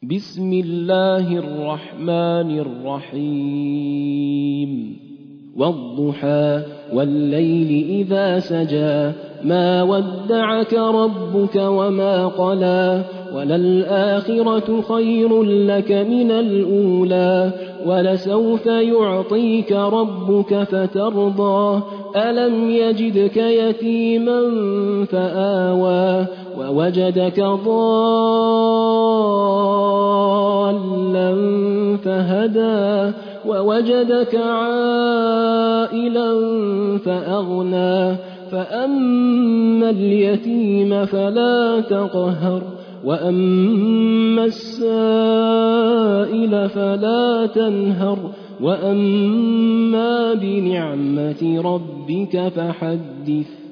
بسم الله الرحمن الرحيم والضحى والليل إذا سجى ما ودعك ربك وما قلى وللآخرة خير لك من الأولى ولسوف يعطيك ربك فترضى ألم يجدك يتيما فآوى ووجدك ضالا فهدى ووجدك عائلا فأغنى فأما اليتيم فلا تقهر وأما السائل فلا تنهر وأما بنعمة ربك فحدث